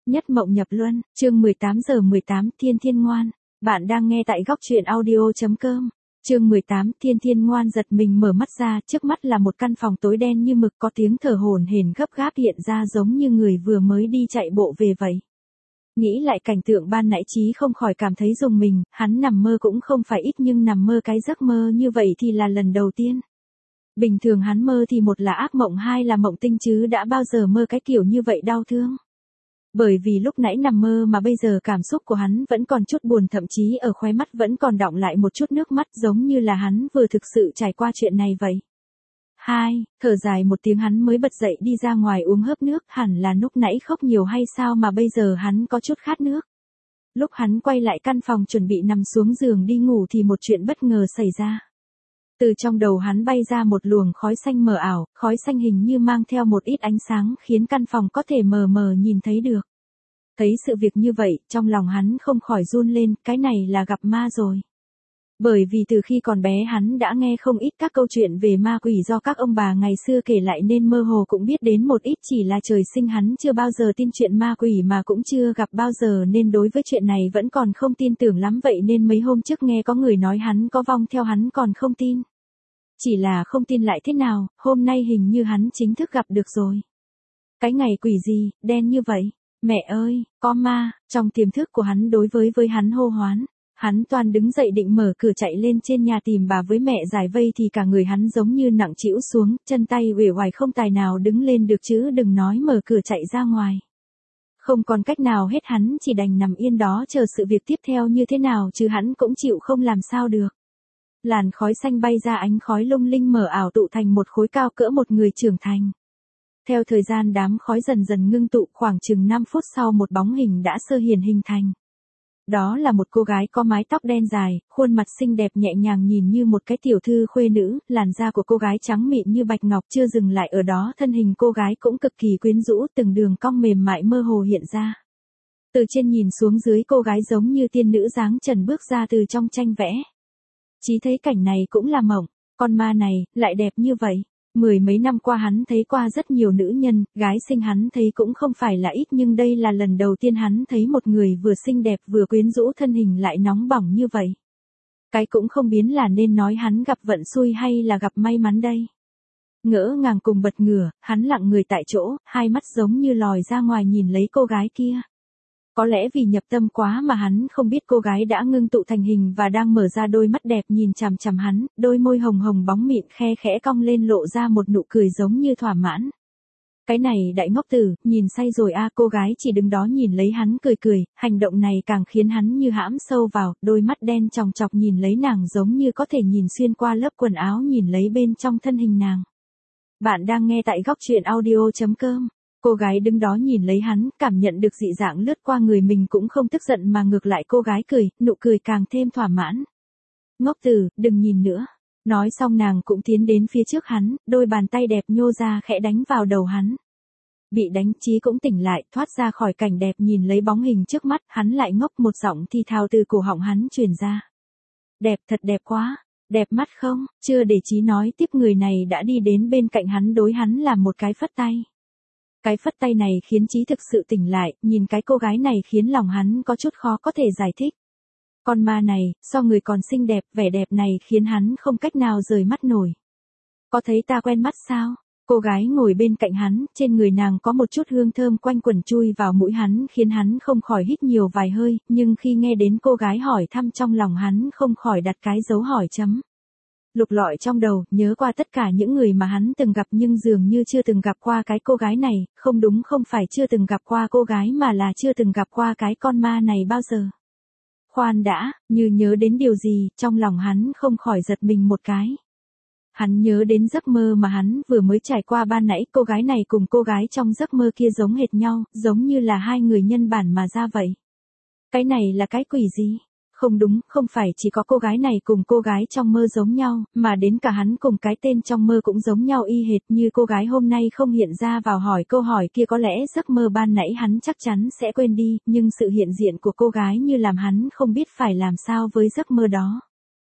Nhất mộng nhập luân, chương 18:18 Thiên Thiên ngoan. Bạn đang nghe tại góc truyện audio.com. Chương 18 Thiên Thiên ngoan giật mình mở mắt ra, trước mắt là một căn phòng tối đen như mực, có tiếng thở hổn hển gấp gáp hiện ra giống như người vừa mới đi chạy bộ về vậy. Nghĩ lại cảnh tượng ban nãy Chí không khỏi cảm thấy rùng mình, hắn nằm mơ cũng không phải ít nhưng nằm mơ cái giấc mơ như vậy thì là lần đầu tiên. Bình thường hắn mơ thì một là ác mộng, hai là mộng tinh, chứ đã bao giờ mơ cái kiểu như vậy đau thương. Bởi vì lúc nãy nằm mơ mà bây giờ cảm xúc của hắn vẫn còn chút buồn, thậm chí ở khóe mắt vẫn còn đọng lại một chút nước mắt, giống như là hắn vừa thực sự trải qua chuyện này vậy. Thở dài một tiếng hắn mới bật dậy đi ra ngoài uống hớp nước, hẳn là lúc nãy khóc nhiều hay sao mà bây giờ hắn có chút khát nước. Lúc hắn quay lại căn phòng chuẩn bị nằm xuống giường đi ngủ thì một chuyện bất ngờ xảy ra. Từ trong đầu hắn bay ra một luồng khói xanh mờ ảo, khói xanh hình như mang theo một ít ánh sáng khiến căn phòng có thể mờ mờ nhìn thấy được. Thấy sự việc như vậy, trong lòng hắn không khỏi run lên, cái này là gặp ma rồi. Bởi vì từ khi còn bé hắn đã nghe không ít các câu chuyện về ma quỷ do các ông bà ngày xưa kể lại nên mơ hồ cũng biết đến một ít, chỉ là trời sinh hắn chưa bao giờ tin chuyện ma quỷ mà cũng chưa gặp bao giờ nên đối với chuyện này vẫn còn không tin tưởng lắm, vậy nên mấy hôm trước nghe có người nói hắn có vong theo hắn còn không tin. Chỉ là không tin lại thế nào, hôm nay hình như hắn chính thức gặp được rồi. Cái ngày quỷ gì, đen như vậy? Mẹ ơi, có ma, trong tiềm thức của hắn đối với hắn hô hoán. Hắn toàn đứng dậy định mở cửa chạy lên trên nhà tìm bà với mẹ giải vây thì cả người hắn giống như nặng trĩu xuống, chân tay uể oải không tài nào đứng lên được chứ đừng nói mở cửa chạy ra ngoài. Không còn cách nào hết, hắn chỉ đành nằm yên đó chờ sự việc tiếp theo như thế nào, chứ hắn cũng chịu không làm sao được. Làn khói xanh bay ra, ánh khói lung linh mờ ảo tụ thành một khối cao cỡ một người trưởng thành. Theo thời gian đám khói dần dần ngưng tụ, khoảng chừng 5 phút sau một bóng hình đã sơ hiển hình thành. Đó là một cô gái có mái tóc đen dài, khuôn mặt xinh đẹp nhẹ nhàng nhìn như một cái tiểu thư khuê nữ, làn da của cô gái trắng mịn như bạch ngọc, chưa dừng lại ở đó, thân hình cô gái cũng cực kỳ quyến rũ, từng đường cong mềm mại mơ hồ hiện ra. Từ trên nhìn xuống dưới, cô gái giống như tiên nữ dáng trần bước ra từ trong tranh vẽ. Chí thấy cảnh này cũng là mộng, con ma này lại đẹp như vậy. Mười mấy năm qua hắn thấy qua rất nhiều nữ nhân, gái xinh hắn thấy cũng không phải là ít, nhưng đây là lần đầu tiên hắn thấy một người vừa xinh đẹp vừa quyến rũ, thân hình lại nóng bỏng như vậy. Cái cũng không biết là nên nói hắn gặp vận xui hay là gặp may mắn đây. Ngỡ ngàng cùng bật ngửa, hắn lặng người tại chỗ, hai mắt giống như lòi ra ngoài nhìn lấy cô gái kia. Có lẽ vì nhập tâm quá mà hắn không biết cô gái đã ngưng tụ thành hình và đang mở ra đôi mắt đẹp nhìn chằm chằm hắn, đôi môi hồng hồng bóng mịn khe khẽ cong lên lộ ra một nụ cười giống như thỏa mãn. Cái này đại ngốc tử, nhìn say rồi à, cô gái chỉ đứng đó nhìn lấy hắn cười cười, hành động này càng khiến hắn như hãm sâu vào, đôi mắt đen chòng chọc nhìn lấy nàng giống như có thể nhìn xuyên qua lớp quần áo nhìn lấy bên trong thân hình nàng. Bạn đang nghe tại góc truyện audio.com. Cô gái đứng đó nhìn lấy hắn, cảm nhận được dị dạng lướt qua người mình cũng không tức giận mà ngược lại cô gái cười, nụ cười càng thêm thỏa mãn. Ngốc tử, đừng nhìn nữa. Nói xong nàng cũng tiến đến phía trước hắn, đôi bàn tay đẹp nhô ra khẽ đánh vào đầu hắn. Bị đánh Chí cũng tỉnh lại, thoát ra khỏi cảnh đẹp nhìn lấy bóng hình trước mắt, hắn lại ngốc, một giọng thi thào từ cổ họng hắn truyền ra. Đẹp, thật đẹp quá, đẹp mắt không? Chưa để Chí nói tiếp, người này đã đi đến bên cạnh hắn đối hắn làm một cái phất tay. Cái phất tay này khiến Chí thực sự tỉnh lại, nhìn cái cô gái này khiến lòng hắn có chút khó có thể giải thích. Con ma này, so người còn xinh đẹp, vẻ đẹp này khiến hắn không cách nào rời mắt nổi. Có thấy ta quen mắt sao? Cô gái ngồi bên cạnh hắn, trên người nàng có một chút hương thơm quanh quẩn chui vào mũi hắn khiến hắn không khỏi hít nhiều vài hơi, nhưng khi nghe đến cô gái hỏi thăm trong lòng hắn không khỏi đặt cái dấu hỏi chấm. Lục lọi trong đầu, nhớ qua tất cả những người mà hắn từng gặp nhưng dường như chưa từng gặp qua cái cô gái này, không đúng, không phải chưa từng gặp qua cô gái mà là chưa từng gặp qua cái con ma này bao giờ. Khoan đã, như nhớ đến điều gì, trong lòng hắn không khỏi giật mình một cái. Hắn nhớ đến giấc mơ mà hắn vừa mới trải qua ban nãy, cô gái này cùng cô gái trong giấc mơ kia giống hệt nhau, giống như là hai người nhân bản mà ra vậy. Cái này là cái quỷ gì? Không đúng, không phải chỉ có cô gái này cùng cô gái trong mơ giống nhau, mà đến cả hắn cùng cái tên trong mơ cũng giống nhau y hệt như cô gái hôm nay không hiện ra vào hỏi câu hỏi kia. Có lẽ giấc mơ ban nãy hắn chắc chắn sẽ quên đi, nhưng sự hiện diện của cô gái như làm hắn không biết phải làm sao với giấc mơ đó.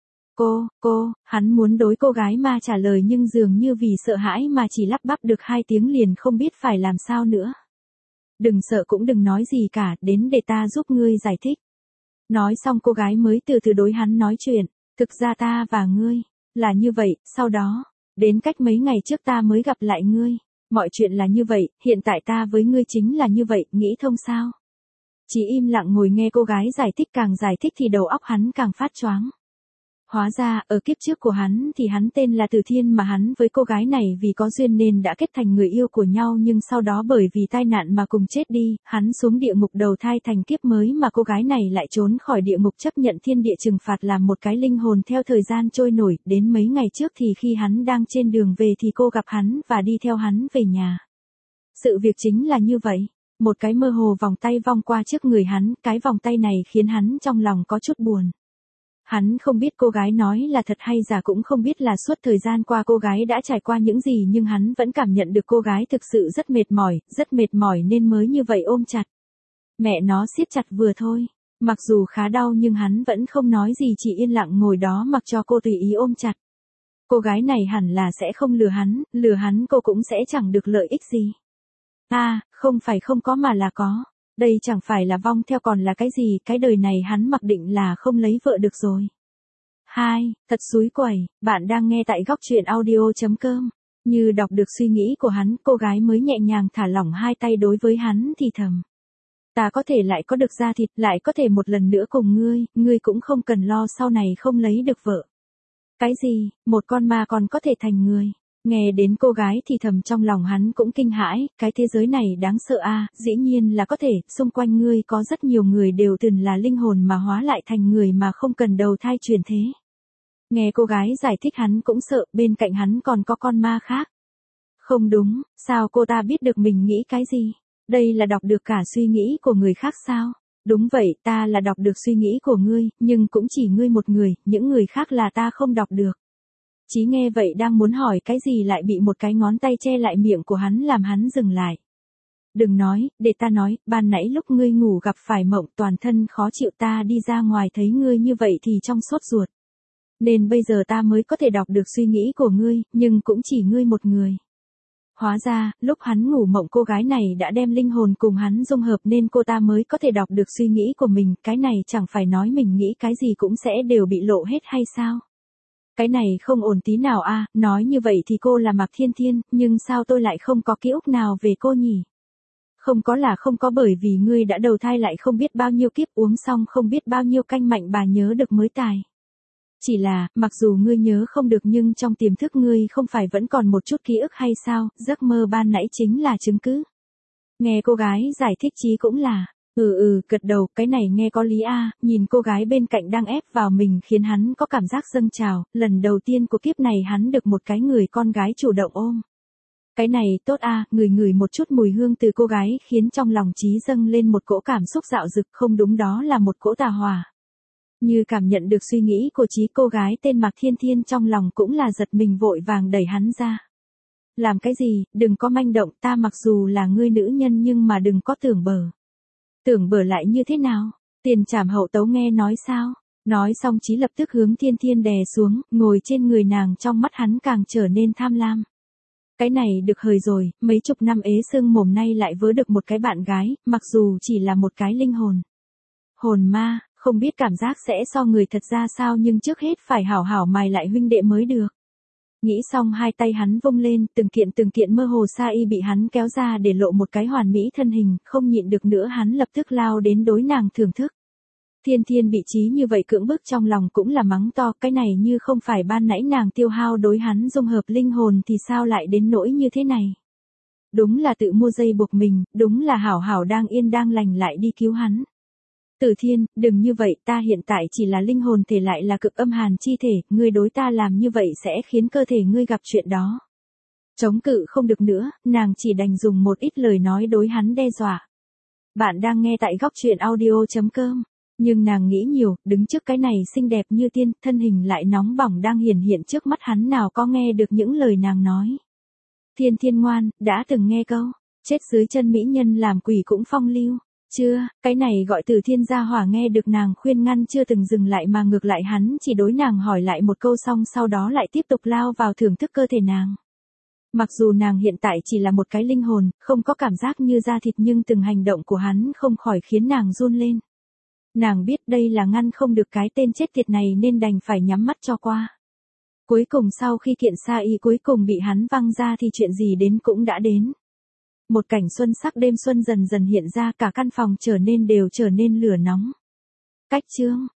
Hắn muốn đối cô gái ma trả lời nhưng dường như vì sợ hãi mà chỉ lắp bắp được 2 tiếng liền không biết phải làm sao nữa. Đừng sợ cũng đừng nói gì cả, đến để ta giúp ngươi giải thích. Nói xong cô gái mới từ từ đối hắn nói chuyện, thực ra ta và ngươi, là như vậy, sau đó, đến cách mấy ngày trước ta mới gặp lại ngươi. Mọi chuyện là như vậy, hiện tại ta với ngươi chính là như vậy, nghĩ thông sao? Chỉ im lặng ngồi nghe cô gái giải thích thì đầu óc hắn càng phát choáng. Hóa ra, ở kiếp trước của hắn thì hắn tên là Từ Thiên mà hắn với cô gái này vì có duyên nên đã kết thành người yêu của nhau nhưng sau đó bởi vì tai nạn mà cùng chết đi, hắn xuống địa ngục đầu thai thành kiếp mới mà cô gái này lại trốn khỏi địa ngục chấp nhận thiên địa trừng phạt làm một cái linh hồn theo thời gian trôi nổi, đến mấy ngày trước thì khi hắn đang trên đường về thì cô gặp hắn và đi theo hắn về nhà. Sự việc chính là như vậy. Một cái mơ hồ vòng tay vòng qua trước người hắn, cái vòng tay này khiến hắn trong lòng có chút buồn. Hắn không biết cô gái nói là thật hay giả cũng không biết là suốt thời gian qua cô gái đã trải qua những gì nhưng hắn vẫn cảm nhận được cô gái thực sự rất mệt mỏi nên mới như vậy ôm chặt. Mẹ nó siết chặt vừa thôi. Mặc dù khá đau nhưng hắn vẫn không nói gì chỉ yên lặng ngồi đó mặc cho cô tùy ý ôm chặt. Cô gái này hẳn là sẽ không lừa hắn cô cũng sẽ chẳng được lợi ích gì. Không phải không có mà là có. Đây chẳng phải là vong theo còn là cái gì, cái đời này hắn mặc định là không lấy vợ được rồi. Thật xúi quẩy, bạn đang nghe tại góc truyện audio.com. Như đọc được suy nghĩ của hắn, cô gái mới nhẹ nhàng thả lỏng hai tay đối với hắn thì thầm. Ta có thể lại có được da thịt, lại có thể một lần nữa cùng ngươi cũng không cần lo sau này không lấy được vợ. Cái gì, một con ma còn có thể thành người? Nghe đến cô gái thì thầm trong lòng hắn cũng kinh hãi, cái thế giới này đáng sợ dĩ nhiên là có thể, xung quanh ngươi có rất nhiều người đều từng là linh hồn mà hóa lại thành người mà không cần đầu thai chuyển thế. Nghe cô gái giải thích hắn cũng sợ, bên cạnh hắn còn có con ma khác. Không đúng, sao cô ta biết được mình nghĩ cái gì? Đây là đọc được cả suy nghĩ của người khác sao? Đúng vậy, ta là đọc được suy nghĩ của ngươi, nhưng cũng chỉ ngươi một người, những người khác là ta không đọc được. Chí nghe vậy đang muốn hỏi cái gì lại bị một cái ngón tay che lại miệng của hắn làm hắn dừng lại. Đừng nói, để ta nói, ban nãy lúc ngươi ngủ gặp phải mộng toàn thân khó chịu ta đi ra ngoài thấy ngươi như vậy thì trong sốt ruột. Nên bây giờ ta mới có thể đọc được suy nghĩ của ngươi, nhưng cũng chỉ ngươi một người. Hóa ra, lúc hắn ngủ mộng cô gái này đã đem linh hồn cùng hắn dung hợp nên cô ta mới có thể đọc được suy nghĩ của mình, cái này chẳng phải nói mình nghĩ cái gì cũng sẽ đều bị lộ hết hay sao? Cái này không ổn tí nào nói như vậy thì cô là Mạc Thiên Thiên, nhưng sao tôi lại không có ký ức nào về cô nhỉ? Không có là không có bởi vì ngươi đã đầu thai lại không biết bao nhiêu kiếp uống xong không biết bao nhiêu canh mạnh bà nhớ được mới tài. Chỉ là, mặc dù ngươi nhớ không được nhưng trong tiềm thức ngươi không phải vẫn còn một chút ký ức hay sao, giấc mơ ban nãy chính là chứng cứ. Nghe cô gái giải thích Chí cũng là, gật đầu, cái này nghe có lý nhìn cô gái bên cạnh đang ép vào mình khiến hắn có cảm giác dâng trào, lần đầu tiên của kiếp này hắn được một cái người con gái chủ động ôm. Cái này tốt ngửi một chút mùi hương từ cô gái khiến trong lòng Chí dâng lên một cỗ cảm xúc dạo dực không đúng đó là một cỗ tà hỏa. Như cảm nhận được suy nghĩ của Chí cô gái tên Mạc Thiên Thiên trong lòng cũng là giật mình vội vàng đẩy hắn ra. Làm cái gì, đừng có manh động ta mặc dù là ngươi nữ nhân nhưng mà đừng có tưởng bở. Tưởng bở lại như thế nào? Tiền trảm hậu tấu nghe nói sao? Nói xong Chí lập tức hướng Thiên Thiên đè xuống, ngồi trên người nàng trong mắt hắn càng trở nên tham lam. Cái này được hời rồi, mấy chục năm ế xương mồm nay lại vớ được một cái bạn gái, mặc dù chỉ là một cái linh hồn. Hồn ma, không biết cảm giác sẽ so người thật ra sao nhưng trước hết phải hảo hảo mài lại huynh đệ mới được. Nghĩ xong hai tay hắn vung lên, từng kiện mơ hồ sa y bị hắn kéo ra để lộ một cái hoàn mỹ thân hình, không nhịn được nữa hắn lập tức lao đến đối nàng thưởng thức. Thiên Thiên bị Chí như vậy cưỡng bức trong lòng cũng là mắng to, cái này như không phải ban nãy nàng tiêu hao đối hắn dung hợp linh hồn thì sao lại đến nỗi như thế này. Đúng là tự mua dây buộc mình, đúng là hảo hảo đang yên đang lành lại đi cứu hắn. Tử Thiên, đừng như vậy, ta hiện tại chỉ là linh hồn thể lại là cực âm hàn chi thể, ngươi đối ta làm như vậy sẽ khiến cơ thể ngươi gặp chuyện đó. Chống cự không được nữa, nàng chỉ đành dùng một ít lời nói đối hắn đe dọa. Bạn đang nghe tại góc truyện audio.com. Nhưng nàng nghĩ nhiều, đứng trước cái này xinh đẹp như tiên, thân hình lại nóng bỏng đang hiển hiện trước mắt hắn nào có nghe được những lời nàng nói. Thiên Thiên ngoan, đã từng nghe câu, chết dưới chân mỹ nhân làm quỷ cũng phong lưu. Chưa, cái này gọi Từ Thiên gia hỏa nghe được nàng khuyên ngăn chưa từng dừng lại mà ngược lại hắn chỉ đối nàng hỏi lại một câu xong sau đó lại tiếp tục lao vào thưởng thức cơ thể nàng. Mặc dù nàng hiện tại chỉ là một cái linh hồn, không có cảm giác như da thịt nhưng từng hành động của hắn không khỏi khiến nàng run lên. Nàng biết đây là ngăn không được cái tên chết tiệt này nên đành phải nhắm mắt cho qua. Cuối cùng sau khi kiện sa y cuối cùng bị hắn văng ra thì chuyện gì đến cũng đã đến. Một cảnh xuân sắc đêm xuân dần dần hiện ra, cả căn phòng trở nên lửa nóng. Cách chương